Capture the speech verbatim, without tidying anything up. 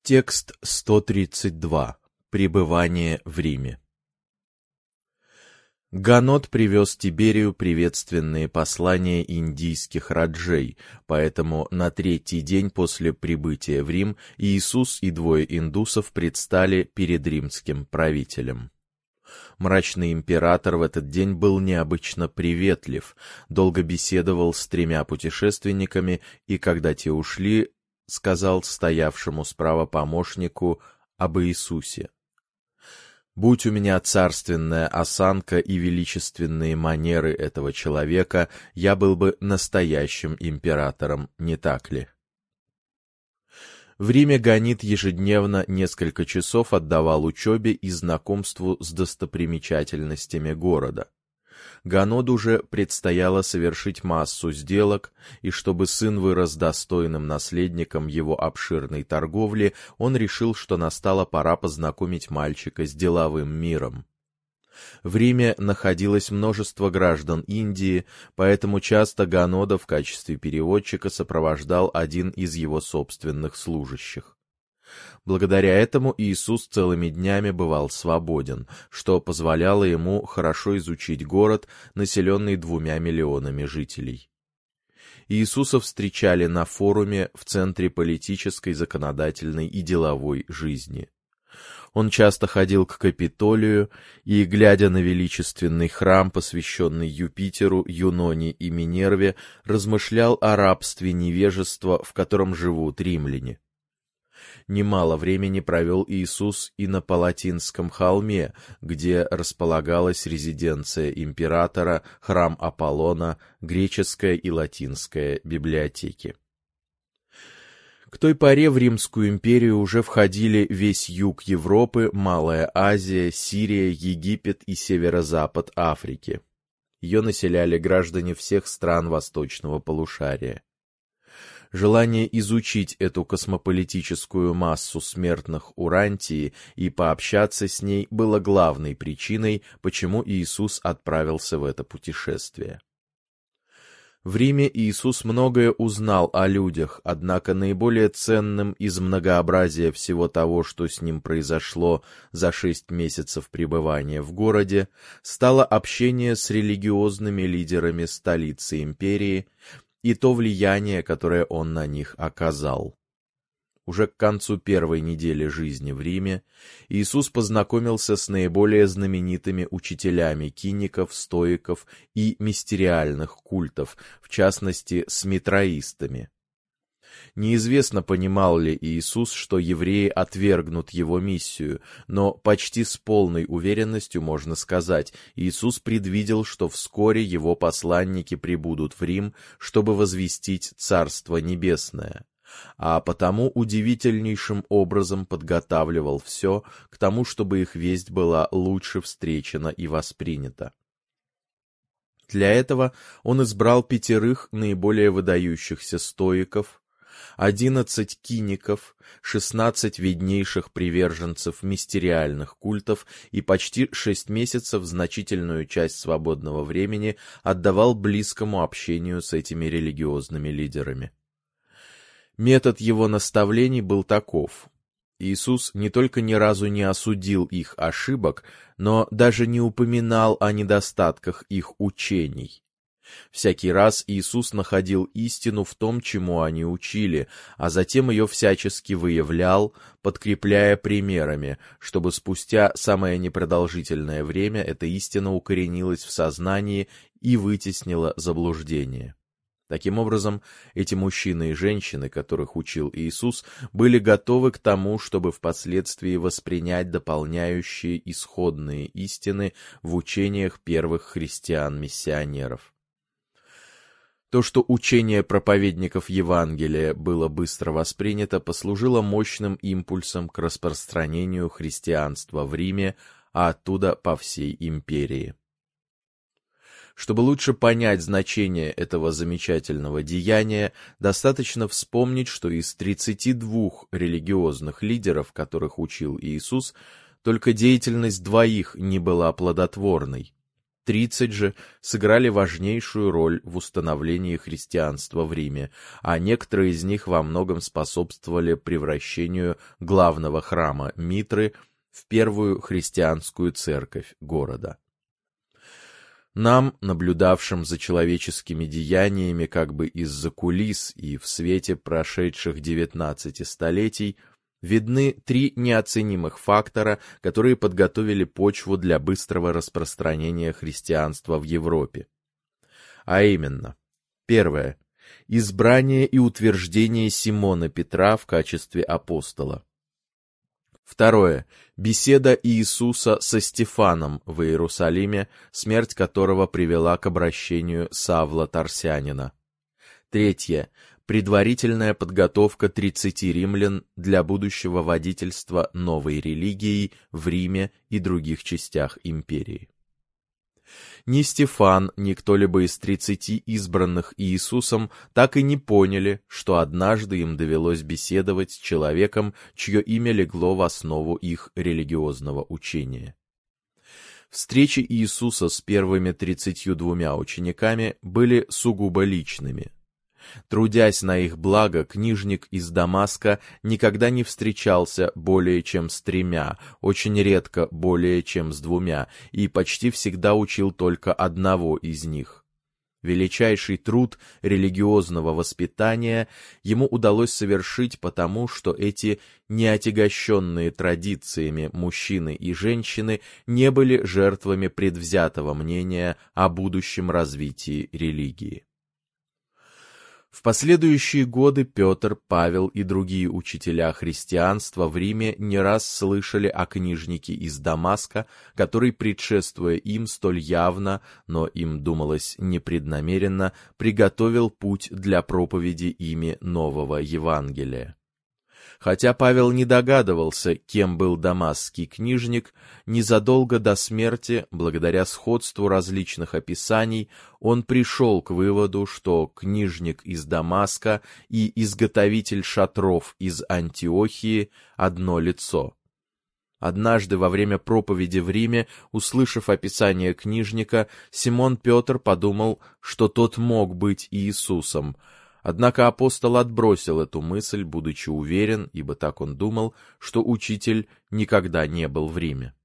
Текст сто тридцать два. Пребывание в Риме. Ганот привез Тиберию приветственные послания индийских раджей, поэтому на третий день после прибытия в Рим Иисус и двое индусов предстали перед римским правителем. Мрачный император в этот день был необычно приветлив, долго беседовал с тремя путешественниками и, когда те ушли, сказал стоявшему справа помощнику об Иисусе: «Будь у меня царственная осанка и величественные манеры этого человека, я был бы настоящим императором, не так ли?» В Риме Ганит ежедневно несколько часов отдавал учебе и знакомству с достопримечательностями города. Ганоду же предстояло совершить массу сделок, и чтобы сын вырос достойным наследником его обширной торговли, он решил, что настала пора познакомить мальчика с деловым миром. В Риме находилось множество граждан Индии, поэтому часто Ганода в качестве переводчика сопровождал один из его собственных служащих. Благодаря этому Иисус целыми днями бывал свободен, что позволяло ему хорошо изучить город, населенный двумя миллионами жителей. Иисуса встречали на форуме в центре политической, законодательной и деловой жизни. Он часто ходил к Капитолию и, глядя на величественный храм, посвященный Юпитеру, Юноне и Минерве, размышлял о рабстве невежества, в котором живут римляне. Немало времени провел Иисус и на Палатинском холме, где располагалась резиденция императора, храм Аполлона, греческая и латинская библиотеки. К той поре в Римскую империю уже входили весь юг Европы, Малая Азия, Сирия, Египет и северо-запад Африки. Ее населяли граждане всех стран восточного полушария. Желание изучить эту космополитическую массу смертных Урантии и пообщаться с ней было главной причиной, почему Иисус отправился в это путешествие. В Риме Иисус многое узнал о людях, однако наиболее ценным из многообразия всего того, что с ним произошло за шесть месяцев пребывания в городе, стало общение с религиозными лидерами столицы империи и то влияние, которое он на них оказал. Уже к концу первой недели жизни в Риме Иисус познакомился с наиболее знаменитыми учителями киников, стоиков и мистериальных культов, в частности, с митраистами. Неизвестно, понимал ли Иисус, что евреи отвергнут его миссию, но почти с полной уверенностью можно сказать, Иисус предвидел, что вскоре его посланники прибудут в Рим, чтобы возвестить Царство Небесное, а потому удивительнейшим образом подготавливал все к тому, чтобы их весть была лучше встречена и воспринята. Для этого он избрал пятерых наиболее выдающихся стоиков, одиннадцать киников, шестнадцать виднейших приверженцев мистериальных культов и почти шесть месяцев значительную часть свободного времени отдавал близкому общению с этими религиозными лидерами. Метод его наставлений был таков. Иисус не только ни разу не осудил их ошибок, но даже не упоминал о недостатках их учений. Всякий раз Иисус находил истину в том, чему они учили, а затем ее всячески выявлял, подкрепляя примерами, чтобы спустя самое непродолжительное время эта истина укоренилась в сознании и вытеснила заблуждение. Таким образом, эти мужчины и женщины, которых учил Иисус, были готовы к тому, чтобы впоследствии воспринять дополняющие исходные истины в учениях первых христиан-миссионеров. То, что учение проповедников Евангелия было быстро воспринято, послужило мощным импульсом к распространению христианства в Риме, а оттуда по всей империи. Чтобы лучше понять значение этого замечательного деяния, достаточно вспомнить, что из тридцати двух религиозных лидеров, которых учил Иисус, только деятельность двоих не была плодотворной. тридцать же сыграли важнейшую роль в установлении христианства в Риме, а некоторые из них во многом способствовали превращению главного храма Митры в первую христианскую церковь города. Нам, наблюдавшим за человеческими деяниями как бы из-за кулис и в свете прошедших девятнадцати столетий, видны три неоценимых фактора, которые подготовили почву для быстрого распространения христианства в Европе. А именно, первое. Избрание и утверждение Симона Петра в качестве апостола. Второе. Беседа Иисуса со Стефаном в Иерусалиме, смерть которого привела к обращению Савла Тарсянина. Третье. Предварительная подготовка тридцати римлян для будущего водительства новой религией в Риме и других частях империи. Ни Стефан, ни кто-либо из тридцати избранных Иисусом так и не поняли, что однажды им довелось беседовать с человеком, чье имя легло в основу их религиозного учения. Встречи Иисуса с первыми тридцатью двумя учениками были сугубо личными. Трудясь на их благо, книжник из Дамаска никогда не встречался более чем с тремя, очень редко более чем с двумя, и почти всегда учил только одного из них. Величайший труд религиозного воспитания ему удалось совершить потому, что эти неотягощенные традициями мужчины и женщины не были жертвами предвзятого мнения о будущем развитии религии. В последующие годы Петр, Павел и другие учителя христианства в Риме не раз слышали о книжнике из Дамаска, который, предшествуя им столь явно, но им думалось непреднамеренно, приготовил путь для проповеди ими нового Евангелия. Хотя Павел не догадывался, кем был дамасский книжник, незадолго до смерти, благодаря сходству различных описаний, он пришел к выводу, что книжник из Дамаска и изготовитель шатров из Антиохии — одно лицо. Однажды во время проповеди в Риме, услышав описание книжника, Симон Петр подумал, что тот мог быть Иисусом. Однако апостол отбросил эту мысль, будучи уверен, ибо так он думал, что учитель никогда не был в Риме.